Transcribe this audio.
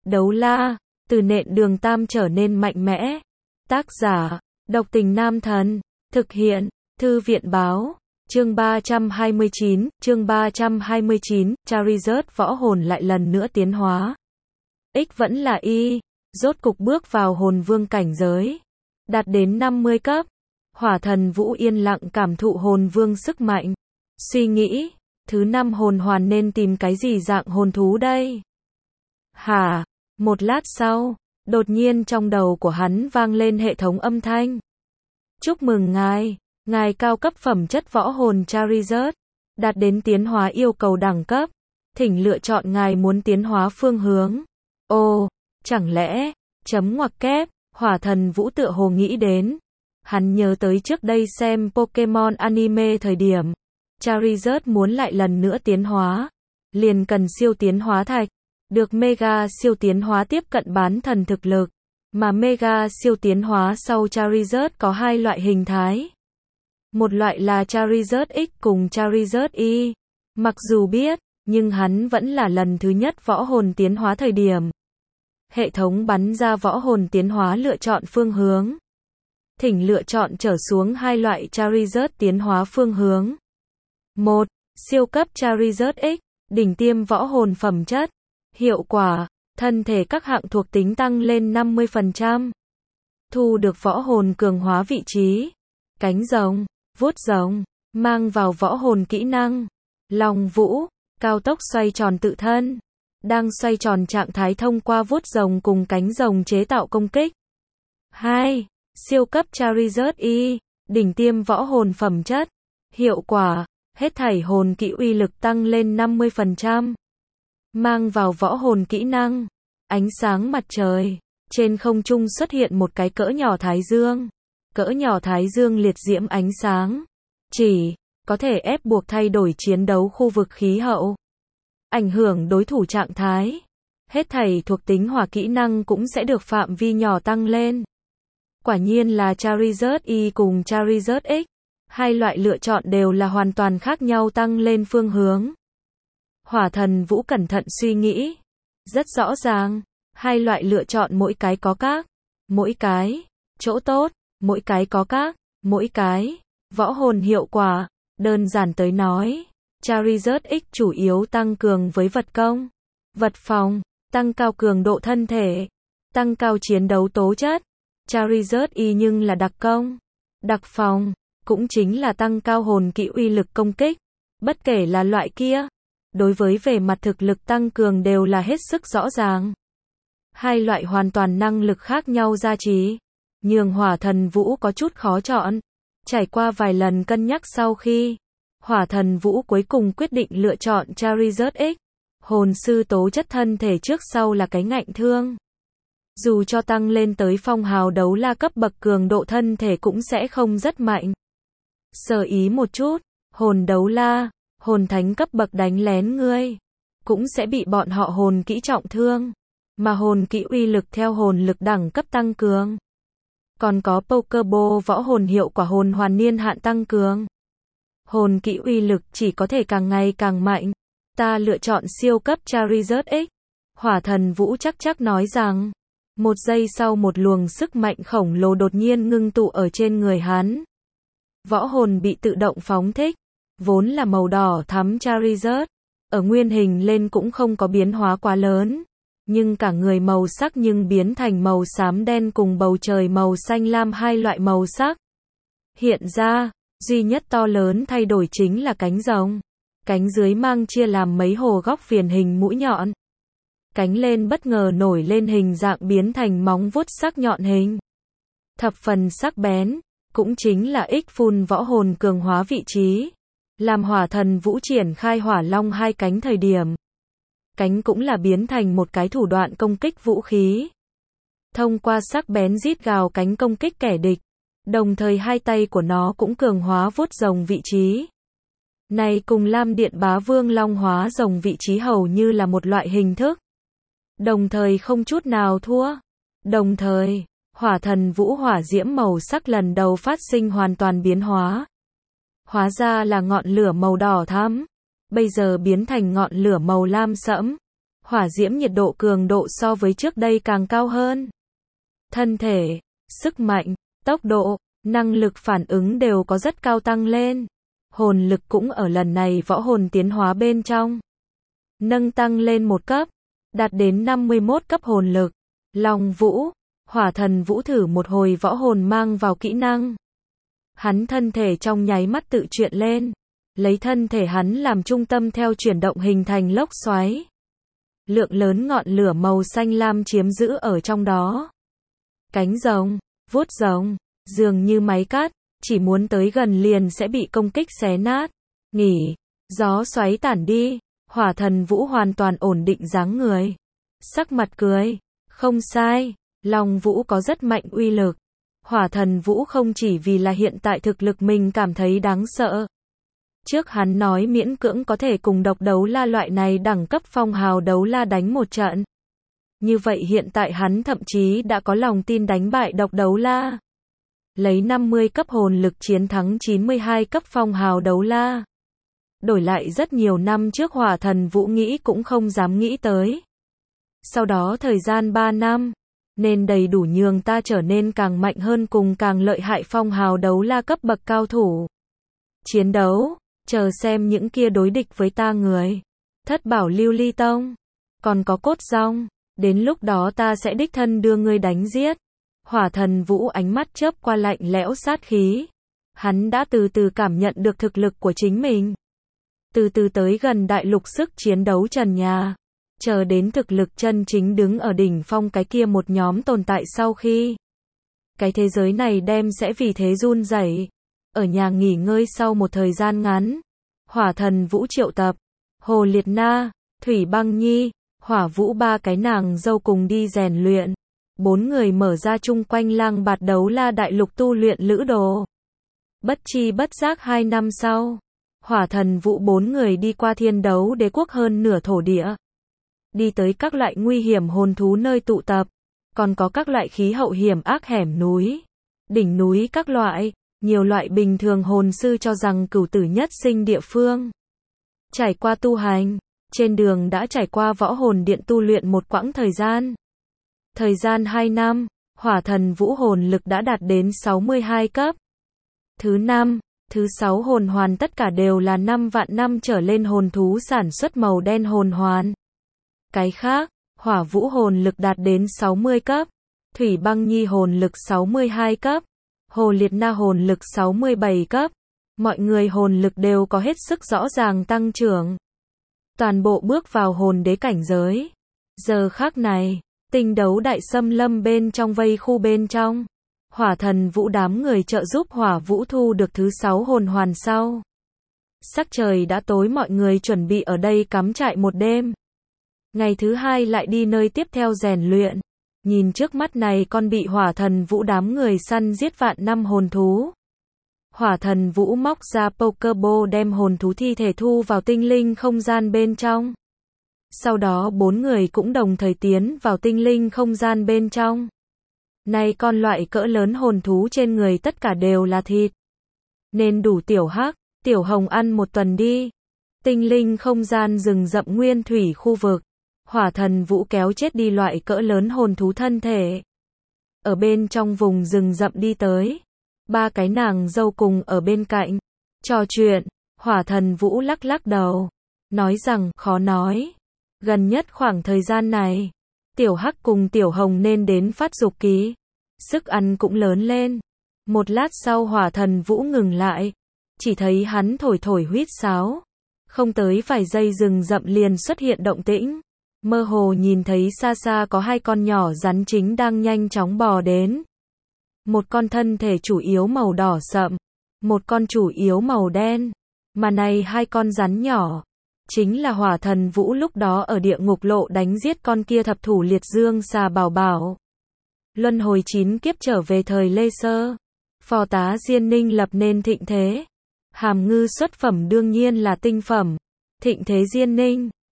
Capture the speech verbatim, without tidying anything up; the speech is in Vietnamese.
Đấu la, từ nện đường tam trở nên mạnh mẽ. Tác giả, Độc Tình Nam Thần. Thực hiện, Thư viện báo. Chương ba trăm hai mươi chín, chương ba trăm hai mươi chín, Charizard võ hồn lại lần nữa tiến hóa. X vẫn là Y, rốt cục bước vào hồn vương cảnh giới. Đạt đến năm mươi cấp. Hỏa Thần Vũ yên lặng cảm thụ hồn vương sức mạnh. Suy nghĩ, thứ năm hồn hoàn nên tìm cái gì dạng hồn thú đây? Hả? Một lát sau, đột nhiên trong đầu của hắn vang lên hệ thống âm thanh. Chúc mừng ngài, ngài cao cấp phẩm chất võ hồn Charizard, đạt đến tiến hóa yêu cầu đẳng cấp. Thỉnh lựa chọn ngài muốn tiến hóa phương hướng. Ồ, chẳng lẽ, chấm ngoặc kép, Hỏa Thần Vũ tựa hồ nghĩ đến. Hắn nhớ tới trước đây xem Pokemon anime thời điểm. Charizard muốn lại lần nữa tiến hóa. Liền cần siêu tiến hóa thạch. Được Mega siêu tiến hóa tiếp cận bán thần thực lực. Mà Mega siêu tiến hóa sau Charizard có hai loại hình thái. Một loại là Charizard X cùng Charizard Y. Mặc dù biết, nhưng hắn vẫn là lần thứ nhất võ hồn tiến hóa thời điểm. Hệ thống bắn ra võ hồn tiến hóa lựa chọn phương hướng. Thỉnh lựa chọn trở xuống hai loại Charizard tiến hóa phương hướng. một. Siêu cấp Charizard X, đỉnh tiêm võ hồn phẩm chất. Hiệu quả, thân thể các hạng thuộc tính tăng lên năm mươi phần trăm. Thu được võ hồn cường hóa vị trí. Cánh rồng, vuốt rồng, mang vào võ hồn kỹ năng. Long vũ, cao tốc xoay tròn tự thân. Đang xoay tròn trạng thái thông qua vuốt rồng cùng cánh rồng chế tạo công kích. hai. Siêu cấp Charizard Y, đỉnh tiêm võ hồn phẩm chất. Hiệu quả, hết thảy hồn kỹ uy lực tăng lên năm mươi phần trăm. Mang vào võ hồn kỹ năng. Ánh sáng mặt trời. Trên không trung xuất hiện một cái cỡ nhỏ thái dương. Cỡ nhỏ thái dương liệt diễm ánh sáng. Chỉ có thể ép buộc thay đổi chiến đấu khu vực khí hậu. Ảnh hưởng đối thủ trạng thái. Hết thảy thuộc tính hỏa kỹ năng cũng sẽ được phạm vi nhỏ tăng lên. Quả nhiên là Charizard Y cùng Charizard X. Hai loại lựa chọn đều là hoàn toàn khác nhau tăng lên phương hướng. Hỏa Thần Vũ cẩn thận suy nghĩ. Rất rõ ràng, hai loại lựa chọn mỗi cái có các, mỗi cái, chỗ tốt, mỗi cái có các, mỗi cái, võ hồn hiệu quả. Đơn giản tới nói, Charizard X chủ yếu tăng cường với vật công, vật phòng, tăng cao cường độ thân thể, tăng cao chiến đấu tố chất. Charizard Y nhưng là đặc công, đặc phòng, cũng chính là tăng cao hồn kỹ uy lực công kích. Bất kể là loại kia, đối với về mặt thực lực tăng cường đều là hết sức rõ ràng. Hai loại hoàn toàn năng lực khác nhau gia trì, nhường Hỏa Thần Vũ có chút khó chọn. Trải qua vài lần cân nhắc sau khi, Hỏa Thần Vũ cuối cùng quyết định lựa chọn Charizard X. Hồn sư tố chất thân thể trước sau là cái ngạnh thương. Dù cho tăng lên tới phong hào đấu la cấp bậc cường độ thân thể cũng sẽ không rất mạnh. Sơ ý một chút, hồn đấu la, hồn thánh cấp bậc đánh lén ngươi, cũng sẽ bị bọn họ hồn kỹ trọng thương. Mà hồn kỹ uy lực theo hồn lực đẳng cấp tăng cường. Còn có Pokeball võ hồn hiệu quả hồn hoàn niên hạn tăng cường. Hồn kỹ uy lực chỉ có thể càng ngày càng mạnh. Ta lựa chọn siêu cấp Charizard X. Hỏa Thần Vũ chắc chắc nói rằng. Một giây sau một luồng sức mạnh khổng lồ đột nhiên ngưng tụ ở trên người hắn. Võ hồn bị tự động phóng thích. Vốn là màu đỏ thắm Charizard. Ở nguyên hình lên cũng không có biến hóa quá lớn. Nhưng cả người màu sắc nhưng biến thành màu xám đen cùng bầu trời màu xanh lam hai loại màu sắc. Hiện ra, duy nhất to lớn thay đổi chính là cánh rồng. Cánh dưới mang chia làm mấy hồ góc viền hình mũi nhọn. Cánh lên bất ngờ nổi lên hình dạng biến thành móng vuốt sắc nhọn hình. Thập phần sắc bén, cũng chính là X phun võ hồn cường hóa vị trí. Làm Hỏa Thần Vũ triển khai hỏa long hai cánh thời điểm. Cánh cũng là biến thành một cái thủ đoạn công kích vũ khí. Thông qua sắc bén rít gào cánh công kích kẻ địch. Đồng thời hai tay của nó cũng cường hóa vuốt rồng vị trí. Này cùng Lam Điện Bá Vương long hóa rồng vị trí hầu như là một loại hình thức. Đồng thời không chút nào thua. Đồng thời, Hỏa Thần Vũ hỏa diễm màu sắc lần đầu phát sinh hoàn toàn biến hóa. Hóa ra là ngọn lửa màu đỏ thắm. Bây giờ biến thành ngọn lửa màu lam sẫm. hỏa diễm nhiệt độ cường độ so với trước đây càng cao hơn. Thân thể, sức mạnh, tốc độ, năng lực phản ứng đều có rất cao tăng lên. Hồn lực cũng ở lần này võ hồn tiến hóa bên trong nâng tăng lên một cấp, đạt đến năm mươi mốt cấp hồn lực. Long Vũ, Hỏa Thần Vũ thử một hồi võ hồn mang vào kỹ năng. Hắn thân thể trong nháy mắt tự chuyển lên, lấy thân thể hắn làm trung tâm theo chuyển động hình thành lốc xoáy. Lượng lớn ngọn lửa màu xanh lam chiếm giữ ở trong đó. Cánh rồng, vuốt rồng, dường như máy cắt, chỉ muốn tới gần liền sẽ bị công kích xé nát. Nghỉ, gió xoáy tản đi, Hỏa Thần Vũ hoàn toàn ổn định dáng người. Sắc mặt cười, không sai, Long Vũ có rất mạnh uy lực. Hỏa Thần Vũ không chỉ vì là hiện tại thực lực mình cảm thấy đáng sợ. Trước hắn nói miễn cưỡng có thể cùng độc đấu la loại này đẳng cấp phong hào đấu la đánh một trận. Như vậy hiện tại hắn thậm chí đã có lòng tin đánh bại độc đấu la. Lấy năm mươi cấp hồn lực chiến thắng chín mươi hai cấp phong hào đấu la. Đổi lại rất nhiều năm trước Hỏa Thần Vũ nghĩ cũng không dám nghĩ tới. Sau đó thời gian ba năm, nên đầy đủ nhường ta trở nên càng mạnh hơn cùng càng lợi hại phong hào đấu la cấp bậc cao thủ. Chiến đấu, chờ xem những kia đối địch với ta người. Thất bảo lưu ly tông, còn có cốt rong, đến lúc đó ta sẽ đích thân đưa ngươi đánh giết. Hỏa Thần Vũ ánh mắt chớp qua lạnh lẽo sát khí. Hắn đã từ từ cảm nhận được thực lực của chính mình. Từ từ tới gần đại lục sức chiến đấu trần nhà. Chờ đến thực lực chân chính đứng ở đỉnh phong cái kia một nhóm tồn tại sau khi. Cái thế giới này đem sẽ vì thế run rẩy. Ở nhà nghỉ ngơi sau một thời gian ngắn. Hỏa Thần Vũ triệu tập. Hồ Liệt Na, Thủy Băng Nhi, Hỏa Vũ ba cái nàng dâu cùng đi rèn luyện. Bốn người mở ra chung quanh lang bạt đấu la đại lục tu luyện lữ đồ. Bất chi bất giác hai năm sau. Hỏa Thần Vũ bốn người đi qua thiên đấu đế quốc hơn nửa thổ địa. Đi tới các loại nguy hiểm hồn thú nơi tụ tập. Còn có các loại khí hậu hiểm ác hẻm núi. Đỉnh núi các loại. Nhiều loại bình thường hồn sư cho rằng cửu tử nhất sinh địa phương. Trải qua tu hành. Trên đường đã trải qua võ hồn điện tu luyện một quãng thời gian. Thời gian hai năm. Hỏa Thần Vũ hồn lực đã đạt đến sáu mươi hai cấp. Thứ năm. Thứ sáu hồn hoàn tất cả đều là năm vạn năm trở lên hồn thú sản xuất màu đen hồn hoàn. Cái khác, Hỏa Vũ hồn lực đạt đến sáu mươi cấp, Thủy Băng Nhi hồn lực sáu mươi hai cấp, Hồ Liệt Na hồn lực sáu mươi bảy cấp. Mọi người hồn lực đều có hết sức rõ ràng tăng trưởng. Toàn bộ bước vào hồn đế cảnh giới. Giờ khắc này, tinh đấu đại xâm lâm bên trong vây khu bên trong. Hỏa Thần Vũ đám người trợ giúp Hỏa Vũ thu được thứ sáu hồn hoàn sau. Sắc trời đã tối mọi người chuẩn bị ở đây cắm trại một đêm. Ngày thứ hai lại đi nơi tiếp theo rèn luyện. Nhìn trước mắt này con bị Hỏa Thần Vũ đám người săn giết vạn năm hồn thú. Hỏa Thần Vũ móc ra Pokeball đem hồn thú thi thể thu vào tinh linh không gian bên trong. Sau đó bốn người cũng đồng thời tiến vào tinh linh không gian bên trong. Này con loại cỡ lớn hồn thú trên người tất cả đều là thịt. Nên đủ tiểu hắc, tiểu hồng ăn một tuần đi. Tinh linh không gian rừng rậm nguyên thủy khu vực. Hỏa Thần Vũ kéo chết đi loại cỡ lớn hồn thú thân thể. Ở bên trong vùng rừng rậm đi tới. Ba cái nàng dâu cùng ở bên cạnh. Trò chuyện, Hỏa Thần Vũ lắc lắc đầu. Nói rằng, khó nói. Gần nhất khoảng thời gian này. Tiểu Hắc cùng Tiểu Hồng nên đến phát dục kỳ. Sức ăn cũng lớn lên. Một lát sau Hỏa Thần Vũ ngừng lại. Chỉ thấy hắn thổi thổi huýt sáo. Không tới vài giây rừng rậm liền xuất hiện động tĩnh. Mơ hồ nhìn thấy xa xa có hai con nhỏ rắn chính đang nhanh chóng bò đến. Một con thân thể chủ yếu màu đỏ sậm. Một con chủ yếu màu đen. Mà này hai con rắn nhỏ. Chính là Hỏa Thần Vũ lúc đó ở địa ngục lộ đánh giết con kia thập thủ liệt dương xà bảo bảo. Luân hồi chín kiếp trở về thời Lê Sơ. Phò tá Diên Ninh lập nên thịnh thế. Hàm ngư xuất phẩm đương nhiên là tinh phẩm. Thịnh thế Diên Ninh.